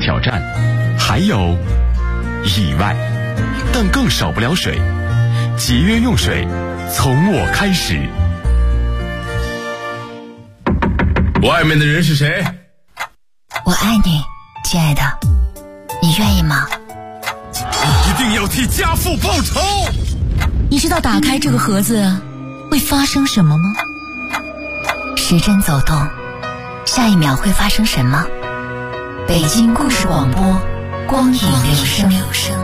挑战，还有意外，但更少不了水。节约用水，从我开始。 外面的人是谁？ 我爱你，亲爱的，你愿意吗？ 一定要替家父报仇！ 你知道打开这个盒子会发生什么吗？时针走动，下一秒会发生什么？北京故事广播，光影留声。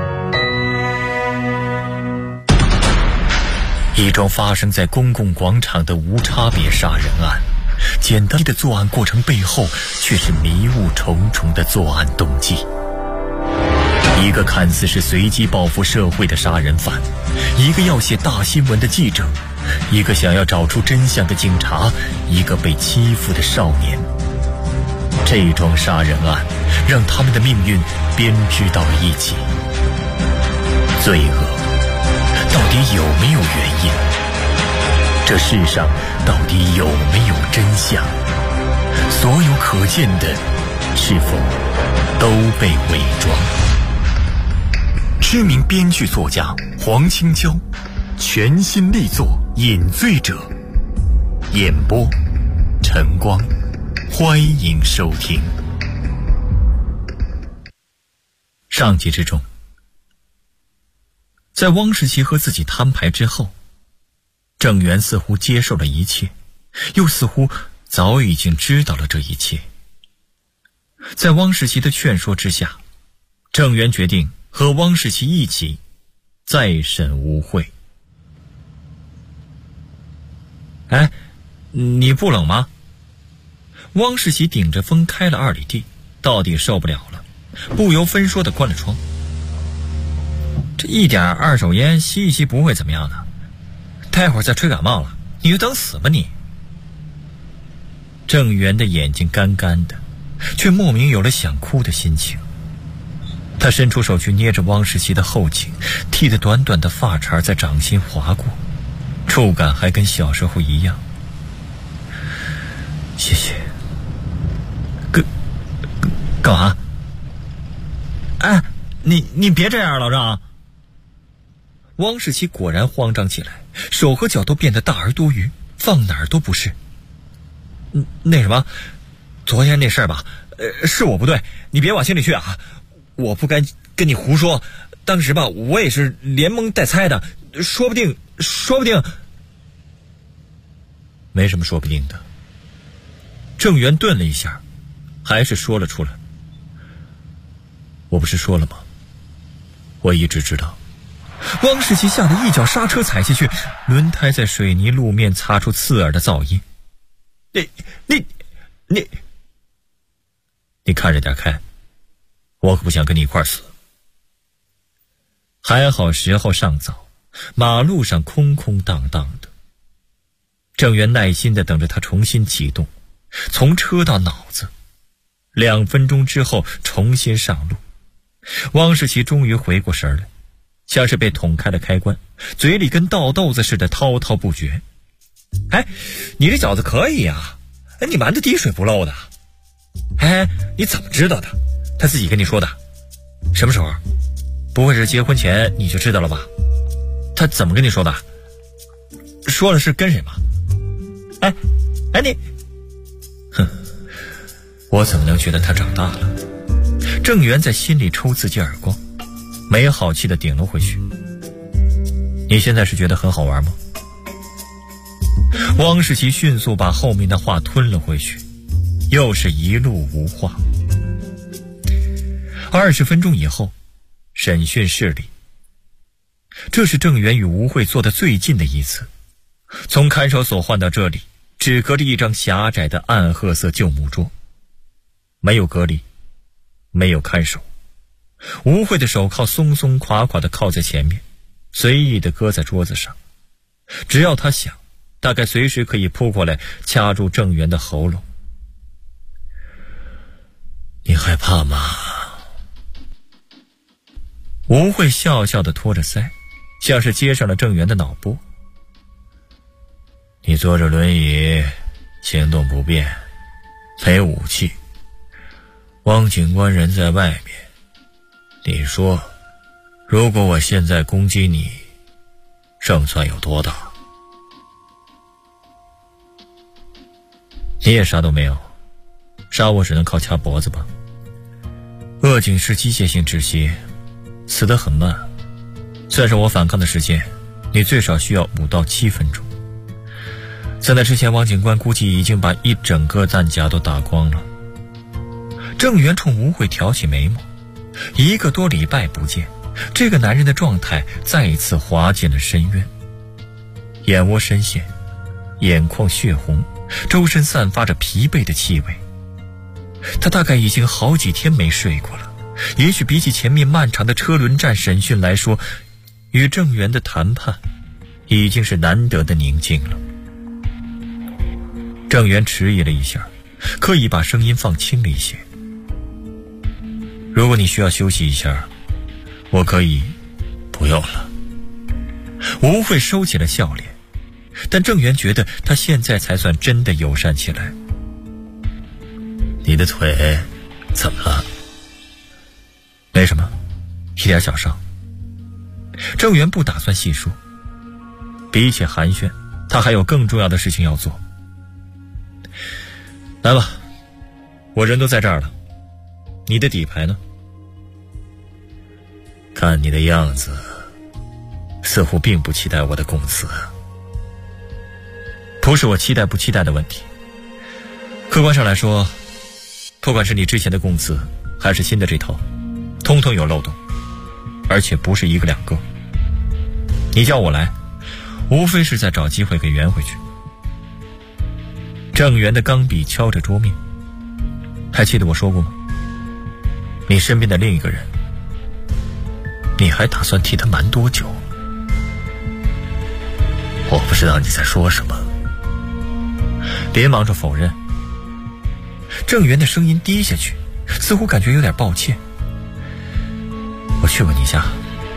一桩发生在公共广场的无差别杀人案，简单的作案过程背后却是迷雾重重的作案动机。一个看似是随机报复社会的杀人犯，一个要写大新闻的记者，一个想要找出真相的警察，一个被欺负的少年。这桩杀人案让他们的命运编织到了一起。罪恶到底有没有原因？这世上到底有没有真相？所有可见的是否都被伪装？知名编剧作家黄青椒全新力作《饮醉者》，演播晨光，欢迎收听。上集之中，在汪世奇和自己摊牌之后，郑源似乎接受了一切，又似乎早已经知道了这一切。在汪世奇的劝说之下，郑源决定和汪世奇一起再审吴慧。哎，你不冷吗？汪世奇顶着风开了2里地，到底受不了了，不由分说地关了窗。这一点二手烟吸一吸不会怎么样的，待会儿再吹感冒了，你就等死吧你。郑源的眼睛干干的，却莫名有了想哭的心情。他伸出手去捏着汪世奇的后颈，剃得短短的发茬在掌心划过，触感还跟小时候一样。谢谢。干嘛？哎，你别这样，老张。汪世奇果然慌张起来，手和脚都变得大而多余，放哪儿都不是。那什么，昨天那事儿吧，是我不对，你别往心里去啊。我不该跟你胡说，当时吧，我也是连蒙带猜的，说不定没什么说不定的。郑源顿了一下，还是说了出来。我不是说了吗？我一直知道。汪世奇吓得一脚刹车踩下去，轮胎在水泥路面擦出刺耳的噪音。你看着点开，我可不想跟你一块死。还好时候尚早，马路上空空荡荡的。郑源耐心地等着他重新启动，从车到脑子。2分钟之后重新上路。汪世奇终于回过神来，像是被捅开了开关，嘴里跟倒豆子似的滔滔不绝。哎，你这饺子可以啊，你瞒得滴水不漏的。哎，你怎么知道的？他自己跟你说的？什么时候？不会是结婚前你就知道了吧？他怎么跟你说的？说了是跟谁吗？哎你，哼，我怎么能觉得他长大了？郑源在心里抽自己耳光，没好气地顶了回去。你现在是觉得很好玩吗？汪世奇迅速把后面的话吞了回去，又是一路无话。20分钟以后，审讯室里，这是郑源与吴慧坐得最近的一次。从看守所换到这里，只隔着一张狭窄的暗褐色旧木桌，没有隔离，没有看守。吴慧的手铐松松垮垮地靠在前面，随意地搁在桌子上。只要他想，大概随时可以扑过来掐住郑源的喉咙。你害怕吗？吴慧笑笑地托着腮，像是接上了郑源的脑波。你坐着轮椅，行动不便，没武器， 汪警官人在外面，你说，如果我现在攻击你，胜算有多大？你也啥都没有，杀我只能靠掐脖子吧。恶警是机械性窒息，死得很慢，算上我反抗的时间，你最少需要5到7分钟。在那之前，汪警官估计已经把一整个弹夹都打光了。郑源冲吴慧挑起眉毛，1个多礼拜不见，这个男人的状态再一次滑进了深渊。眼窝深陷，眼眶血红，周身散发着疲惫的气味。他大概已经好几天没睡过了，也许比起前面漫长的车轮战审讯来说，与郑源的谈判已经是难得的宁静了。郑源迟疑了一下，刻意把声音放轻了一些。如果你需要休息一下，我可以不用了。吴慧收起了笑脸，但郑源觉得他现在才算真的友善起来。你的腿怎么了？没什么，一点小伤。郑源不打算细说，比起寒暄，他还有更重要的事情要做。来吧，我人都在这儿了，你的底牌呢？看你的样子，似乎并不期待我的工资。不是我期待不期待的问题，客观上来说，不管是你之前的工资还是新的这套，通通有漏洞，而且不是1个2个。你叫我来，无非是在找机会给圆回去。郑源的钢笔敲着桌面，还记得我说过吗？你身边的另一个人，你还打算替他瞒多久？我不知道你在说什么。连忙着否认。郑源的声音低下去，似乎感觉有点抱歉。我去过你家，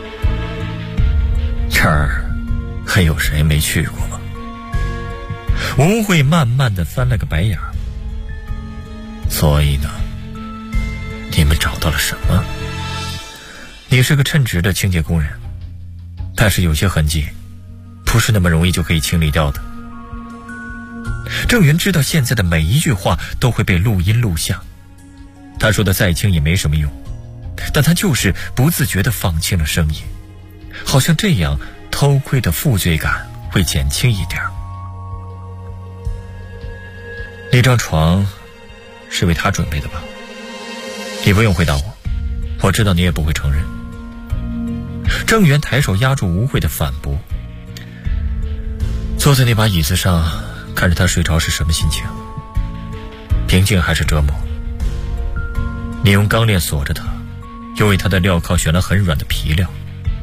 这儿还有谁没去过吗？吴慧慢慢地翻了个白眼。所以呢，你们找到了什么？你是个称职的清洁工人，但是有些痕迹不是那么容易就可以清理掉的。郑源知道现在的每一句话都会被录音录像，他说的再轻也没什么用，但他就是不自觉地放轻了声音，好像这样偷窥的负罪感会减轻一点。那张床是为他准备的吧？你不用回答我，我知道你也不会承认。郑源抬手压住吴慧的反驳，坐在那把椅子上看着他睡着是什么心情？平静还是折磨？你用钢链锁着他，又为他的镣铐选了很软的皮料。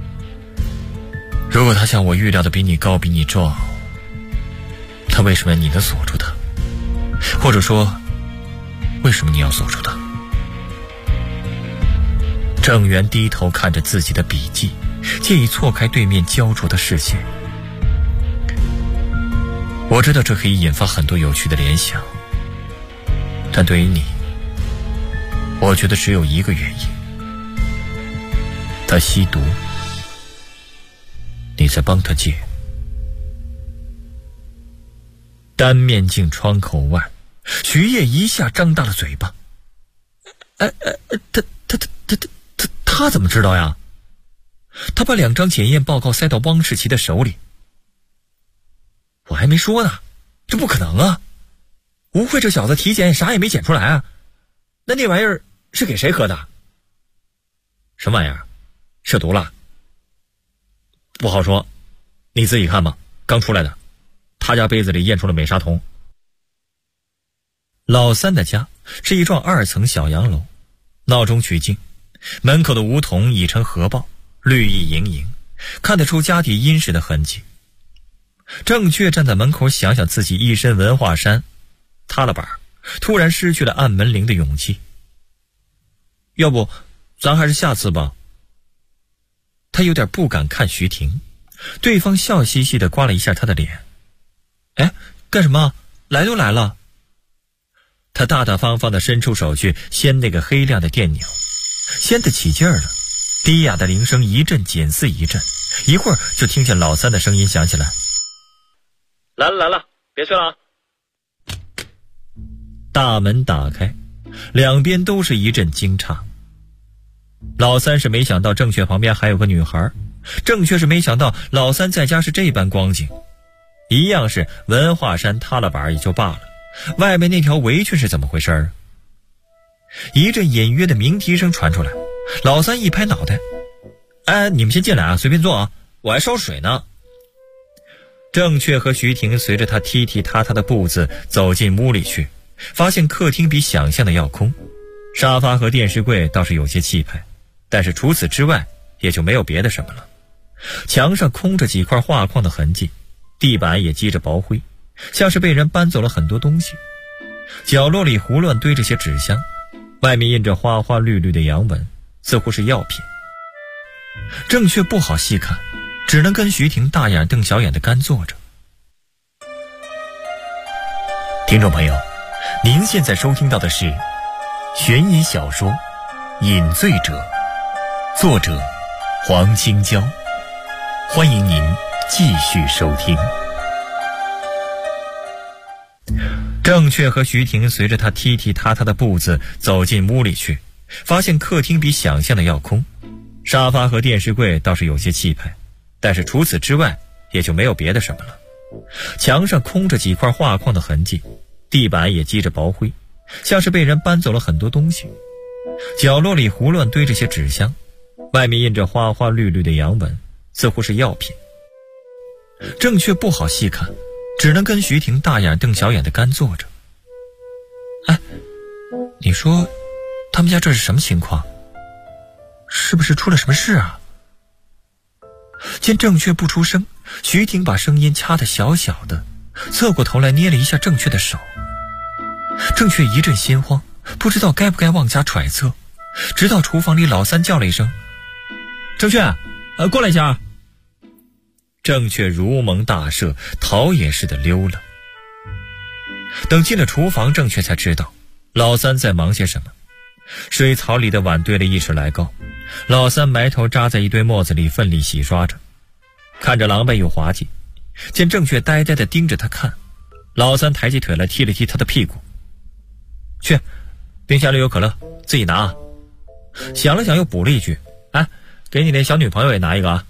如果他像我预料的比你高比你壮，那为什么你能锁住他？或者说，为什么你要锁住他？郑源低头看着自己的笔记，借以错开对面焦灼的视线。我知道这可以引发很多有趣的联想，但对于你，我觉得只有一个原因：他吸毒，你在帮他戒。单面镜窗口外，徐烨一下张大了嘴巴。他怎么知道呀？他把2张检验报告塞到汪世奇的手里。我还没说呢，这不可能啊！吴慧这小子体检啥也没检出来啊，那玩意儿是给谁喝的？什么玩意儿？涉毒了？不好说，你自己看吧，刚出来的，他家杯子里验出了美沙酮。老三的家是一幢2层小洋楼，闹中取静，门口的梧桐已成荷包，绿意盈盈，看得出家底殷实的痕迹。郑确站在门口，想想自己一身文化衫，塌了板，突然失去了按门铃的勇气。要不咱还是下次吧。他有点不敢看徐婷，对方笑嘻嘻地刮了一下他的脸。哎，干什么？来都来了。 他大大方方地伸出手去掀那个黑亮的电钮，掀得起劲儿了，低哑的铃声一阵紧似一阵，一会儿就听见老三的声音响起来：来了来了，别去了。大门打开，两边都是一阵惊诧。老三是没想到郑雀旁边还有个女孩，郑雀是没想到老三在家是这般光景，一样是文化衫塌了板也就罢了，外面那条围裙是怎么回事啊？一阵隐约的鸣笛声传出来，老三一拍脑袋：哎，你们先进来啊，随便坐啊，我还烧水呢。郑雀和徐婷随着他踢踢踏踏的步子走进屋里去，发现客厅比想象的要空，沙发和电视柜倒是有些气派，但是除此之外也就没有别的什么了。墙上空着几块画框的痕迹，地板也积着薄灰，像是被人搬走了很多东西。角落里胡乱堆着些纸箱，外面印着花花绿绿的洋文，似乎是药品。郑却不好细看，只能跟徐婷大眼瞪小眼的干坐着。听众朋友，您现在收听到的是悬疑小说《饮醉者》，作者黄青椒，欢迎您继续收听。郑却和徐婷随着他踢踢踏踏的步子走进屋里去，发现客厅比想象的要空，沙发和电视柜倒是有些气派，但是除此之外也就没有别的什么了。墙上空着几块画框的痕迹，地板也积着薄灰，像是被人搬走了很多东西。角落里胡乱堆着些纸箱，外面印着花花绿绿的洋文，似乎是药品。郑却不好细看，只能跟徐婷大眼瞪小眼的干坐着。哎，你说他们家这是什么情况？是不是出了什么事啊？见郑却不出声，徐婷把声音掐得小小的，侧过头来捏了一下郑却的手。郑却一阵心慌，不知道该不该妄加揣测，直到厨房里老三叫了一声：郑却，过来一下。郑却如蒙大赦，逃也似的溜了。等进了厨房，郑却才知道老三在忙些什么。水槽里的碗堆了1尺来高，老三埋头扎在一堆沫子里奋力洗刷着，看着狼狈又滑稽。见郑却呆呆地盯着他看，老三抬起腿来踢了踢他的屁股：去，冰箱里有可乐，自己拿啊。想了想又补了一句：哎，给你那小女朋友也拿一个啊。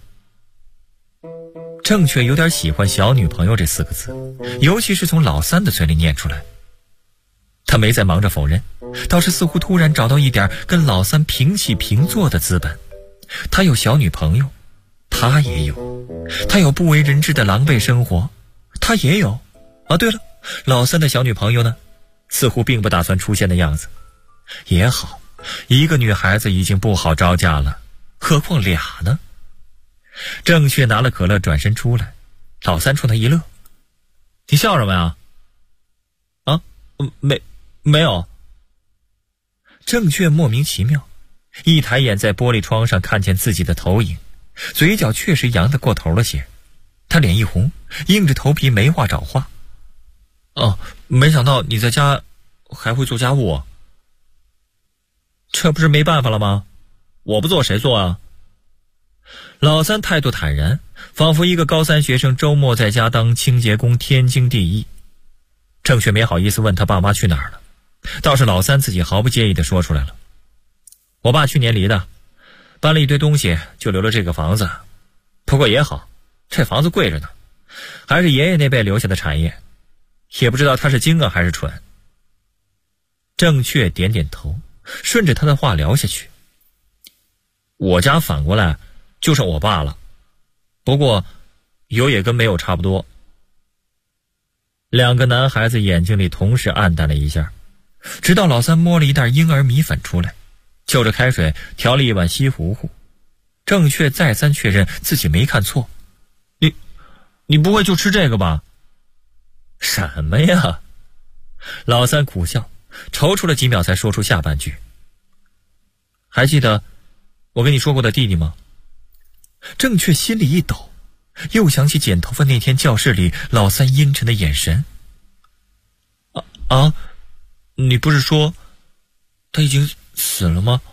郑却有点喜欢小女朋友这4个字，尤其是从老三的嘴里念出来。他没再忙着否认，倒是似乎突然找到一点跟老三平起平坐的资本。他有小女朋友，他也有；他有不为人知的狼狈生活，他也有。啊，对了，老三的小女朋友呢，似乎并不打算出现的样子。也好，一个女孩子已经不好招架了，何况俩呢？郑却拿了可乐转身出来，老三冲他一乐：你笑什么呀？啊，没有。郑却莫名其妙，一抬眼在玻璃窗上看见自己的投影，嘴角确实扬得过头了些。他脸一红，硬着头皮没话找话：哦，没想到你在家还会做家务啊。这不是没办法了吗？我不做谁做啊？老三态度坦然，仿佛一个高3学生周末在家当清洁工天经地义。郑却没好意思问他爸妈去哪儿了，倒是老三自己毫不介意地说出来了：我爸去年离的，搬了一堆东西就留了这个房子，不过也好，这房子贵着呢，还是爷爷那辈留下的产业，也不知道他是精啊还是蠢。郑却点点头，顺着他的话聊下去：我家反过来就剩我爸了，不过有也跟没有差不多。2个男孩子眼睛里同时暗淡了一下，直到老三摸了一袋婴儿米粉出来，就着开水调了一碗稀糊糊。郑却再三确认自己没看错：你不会就吃这个吧？什么呀？老三苦笑，踌躇了几秒才说出下半句：还记得我跟你说过的弟弟吗？郑却心里一抖，又想起剪头发那天教室里老三阴沉的眼神。 你不是说他已经死了吗？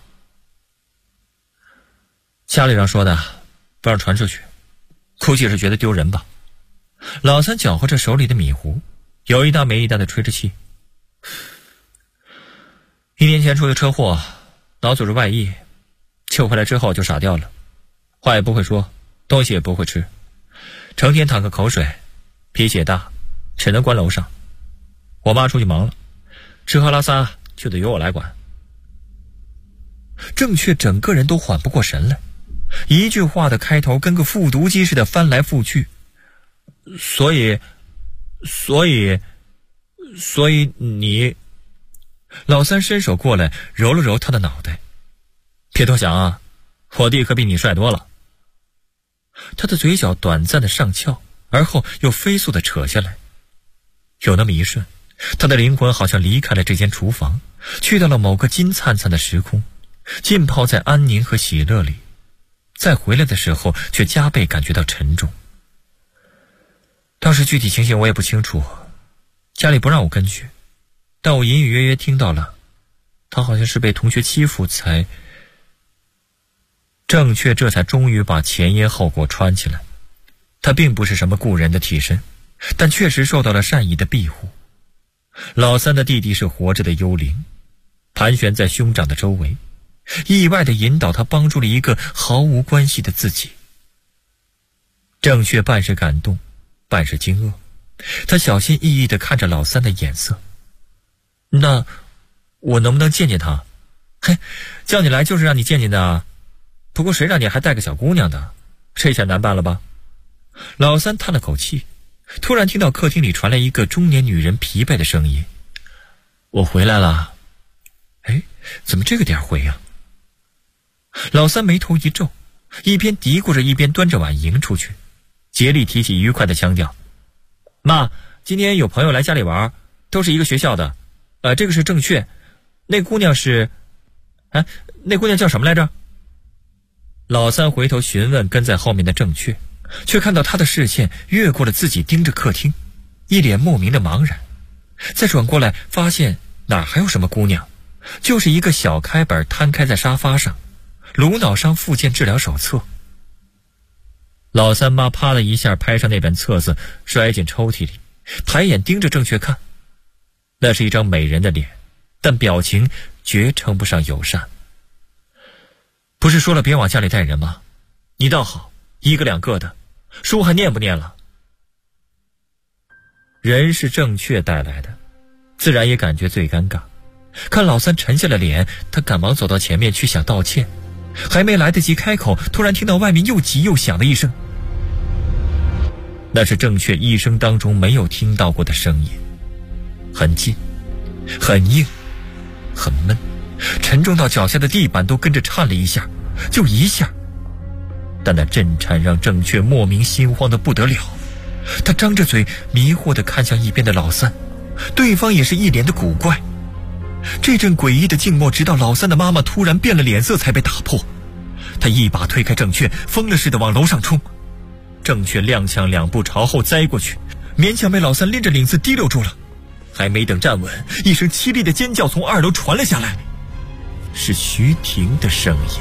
家里人说的，不让传出去，估计是觉得丢人吧。老三搅和着手里的米糊，有一搭没一搭的吹着气。1年前出的车祸，脑组织外溢，救回来之后就傻掉了，话也不会说，东西也不会吃，成天淌个口水，脾气也大，只能关楼上。我妈出去忙了，吃喝拉撒就得由我来管。郑确整个人都缓不过神来，一句话的开头跟个复读机似的翻来覆去。所以你……老三伸手过来揉了揉他的脑袋，别多想啊，我弟可比你帅多了。他的嘴角短暂的上翘，而后又飞速的扯下来。有那么一瞬，他的灵魂好像离开了这间厨房，去到了某个金灿灿的时空，浸泡在安宁和喜乐里，再回来的时候却加倍感觉到沉重。当时具体情形我也不清楚，家里不让我跟去，但我隐隐约约听到了，他好像是被同学欺负才……郑确这才终于把前因后果穿起来。他并不是什么故人的替身，但确实受到了善意的庇护。老三的弟弟是活着的幽灵，盘旋在兄长的周围，意外地引导他帮助了一个毫无关系的自己。郑确半是感动，半是惊愕，他小心翼翼地看着老三的眼色。那我能不能见见他？嘿，叫你来就是让你见见的啊。不过谁让你还带个小姑娘的，这下难办了吧？老三叹了口气，突然听到客厅里传来一个中年女人疲惫的声音：我回来了。哎，怎么这个点回呀？老三眉头一皱，一边嘀咕着一边端着碗迎出去，竭力提起愉快的腔调：妈，今天有朋友来家里玩，都是一个学校的，这个是郑确，那姑娘是……那姑娘叫什么来着？老三回头询问跟在后面的郑确，却看到他的视线越过了自己，盯着客厅，一脸莫名的茫然。再转过来发现哪还有什么姑娘，就是一个小开本摊开在沙发上，颅脑伤复健治疗手册。老三妈啪的一下拍上那本册子，摔进抽屉里，抬眼盯着郑确看。那是一张美人的脸，但表情绝称不上友善。不是说了别往家里带人吗？你倒好，一个两个的，书还念不念了？人是郑确带来的，自然也感觉最尴尬。看老三沉下了脸，他赶忙走到前面去想道歉，还没来得及开口，突然听到外面又急又响的一声。那是郑确一生当中没有听到过的声音，很近，很硬，很闷，沉重到脚下的地板都跟着颤了一下，就一下。但那震颤让郑确莫名心慌得不得了。他张着嘴迷惑地看向一边的老三，对方也是一脸的古怪。这阵诡异的静默直到老三的妈妈突然变了脸色才被打破。他一把推开郑确，疯了似的往楼上冲。郑确踉跄2步朝后栽过去，勉强被老三拎着领子提溜住了。还没等站稳，一声凄厉的尖叫从2楼传了下来，是徐婷的声音。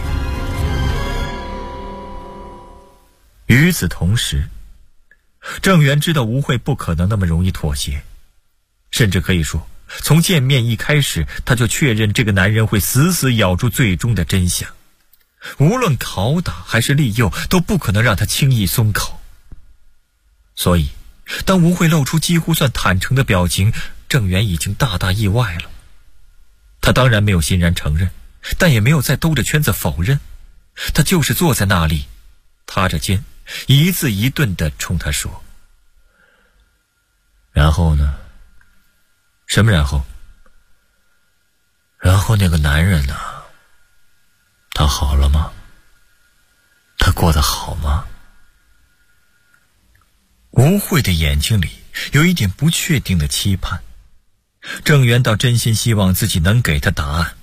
与此同时，郑源知道吴慧不可能那么容易妥协，甚至可以说从见面一开始，他就确认这个男人会死死咬住最终的真相，无论拷打还是利诱，都不可能让他轻易松口。所以当吴慧露出几乎算坦诚的表情，郑源已经大大意外了。他当然没有欣然承认，但也没有再兜着圈子否认，他就是坐在那里，塌着肩，一字一顿地冲他说：然后呢？什么然后？然后那个男人呢？他好了吗？他过得好吗？吴慧的眼睛里有一点不确定的期盼，郑源倒真心希望自己能给他答案。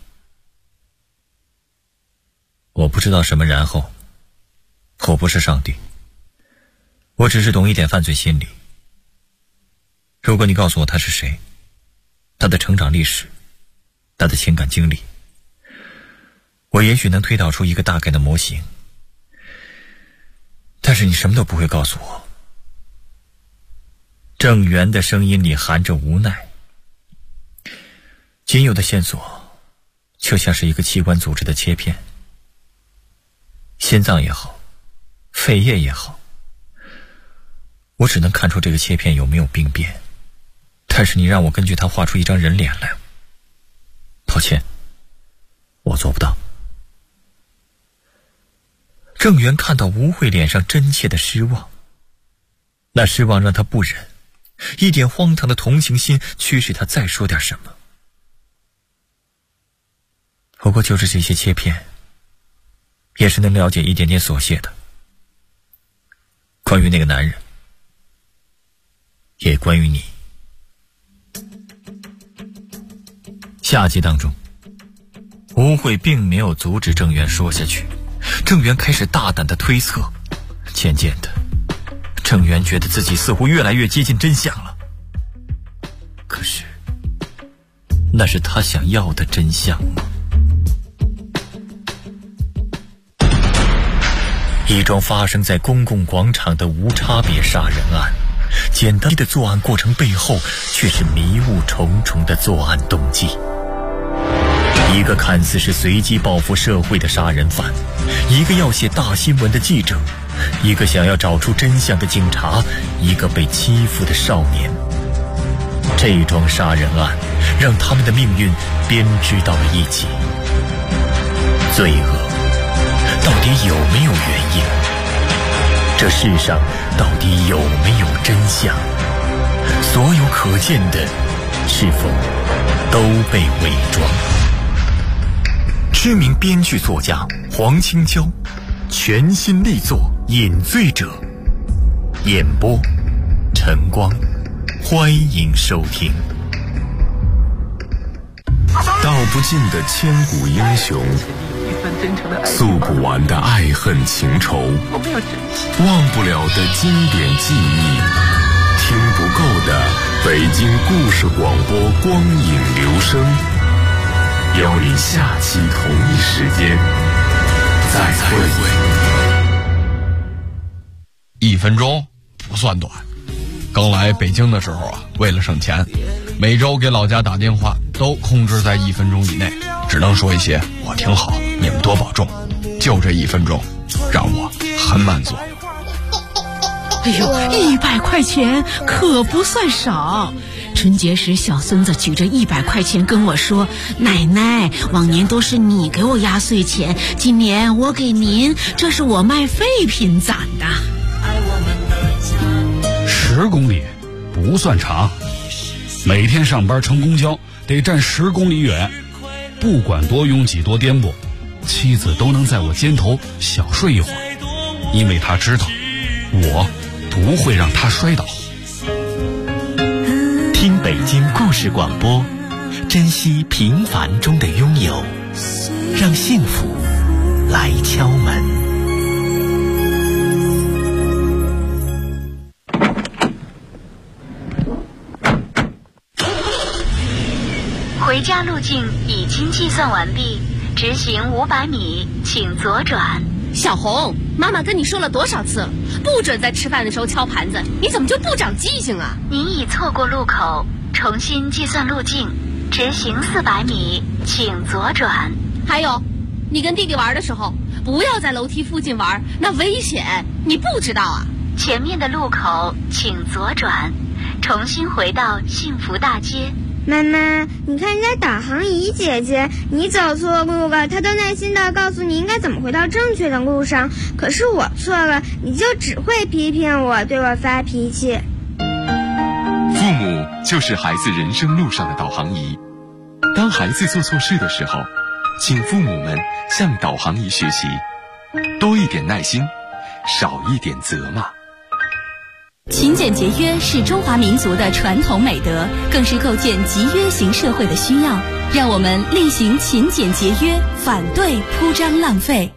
我不知道什么然后，我不是上帝，我只是懂一点犯罪心理。如果你告诉我他是谁，他的成长历史， 他的情感经历，我也许能推导出一个大概的模型，但是你什么都不会告诉我。郑源的声音里含着无奈，仅有的线索就像是一个器官组织的切片，心脏也好，肺叶也好，我只能看出这个切片有没有病变，但是你让我根据它画出一张人脸来，抱歉，我做不到。郑源看到吴慧脸上真切的失望，那失望让他不忍，一点荒唐的同情心驱使他再说点什么。不过就是这些切片，也是能了解一点点琐屑的，关于那个男人，也关于你。下集当中，吴慧并没有阻止郑源说下去，郑源开始大胆的推测，渐渐的，郑源觉得自己似乎越来越接近真相了。可是，那是他想要的真相吗？一桩发生在公共广场的无差别杀人案，简单的作案过程背后却是迷雾重重的作案动机。一个看似是随机报复社会的杀人犯，一个要写大新闻的记者，一个想要找出真相的警察，一个被欺负的少年。这桩杀人案让他们的命运编织到了一起。罪恶到底有没有原因？这世上到底有没有真相？所有可见的是否都被伪装？知名编剧作家黄清娇全新力作《饮醉者》，演播晨光，欢迎收听。 道不尽的千古英雄，诉不完的爱恨情仇，忘不了的经典记忆，听不够的北京故事广播光影留声，邀你下期同一时间再会。 1分钟不算短。刚来北京的时候啊，为了省钱，每周给老家打电话都控制在1分钟以内，只能说一些我挺好，你们多保重。就这1分钟，让我很满足。 哎呦，100块钱可不算少。春节时，小孙子举着100块钱跟我说：“奶奶，往年都是你给我压岁钱，今年我给您，这是我卖废品攒的。 ”10公里不算长，每天上班乘公交得站10公里远，不管多拥挤多颠簸，妻子都能在我肩头小睡一会儿，因为她知道我不会让她摔倒。 听北京故事广播，珍惜平凡中的拥有，让幸福来敲门。 回家路径已经计算完毕，直行500米，请左转。 小红，妈妈跟你说了多少次了，不准在吃饭的时候敲盘子，你怎么就不长记性啊？ 您已错过路口，重新计算路径，直行400米，请左转。 还有，你跟弟弟玩的时候，不要在楼梯附近玩，那危险，你不知道啊？ 前面的路口请左转，重新回到幸福大街。 妈妈，你看人家导航仪姐姐，你走错路了，她都耐心地告诉你应该怎么回到正确的路上。可是我错了，你就只会批评我，对我发脾气。 父母就是孩子人生路上的导航仪。当孩子做错事的时候，请父母们向导航仪学习，多一点耐心，少一点责骂。 勤俭节约是中华民族的传统美德，更是构建集约型社会的需要。让我们厉行勤俭节约，反对铺张浪费。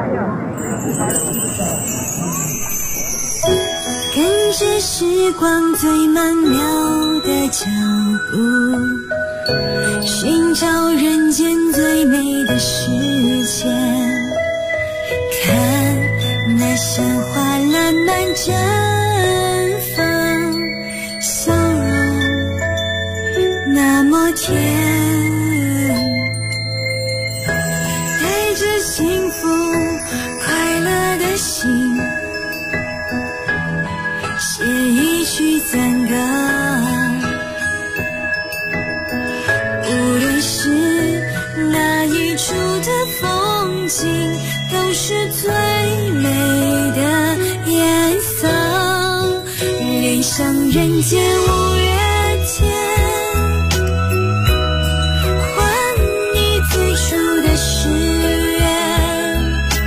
跟着时光最曼妙的脚步，寻找人间最美的世界。看那鲜花烂漫绽放，笑容那么甜，带着幸福快乐的心，写一曲赞歌。无论是哪一处的风景，都是最美的颜色。恋上人间五月天，还你最初的誓言。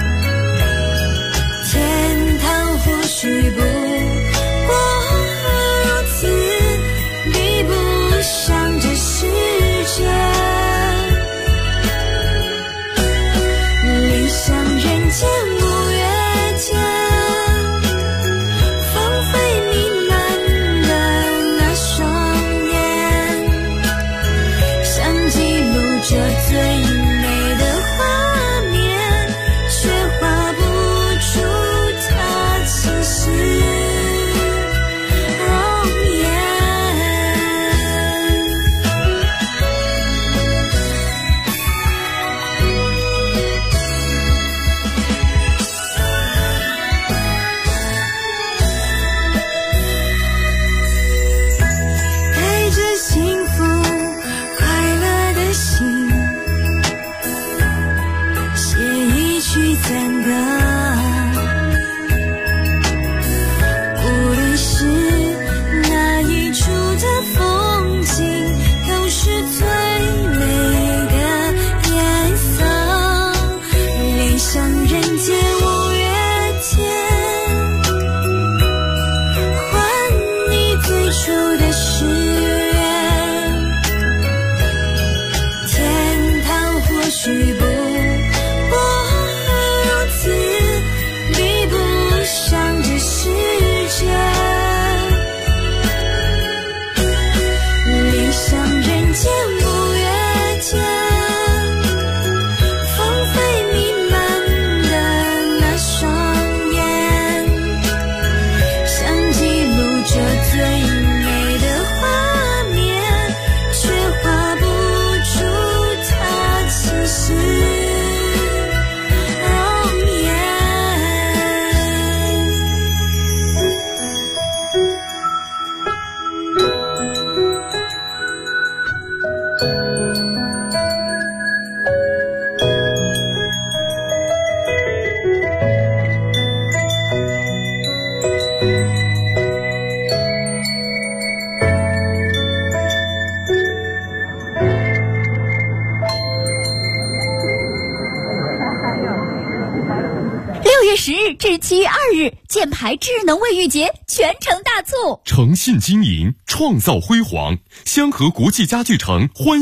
天堂或许不 10日至7月2日，箭牌智能卫浴节全城大促， 诚信经营，创造辉煌。香河国际家具城欢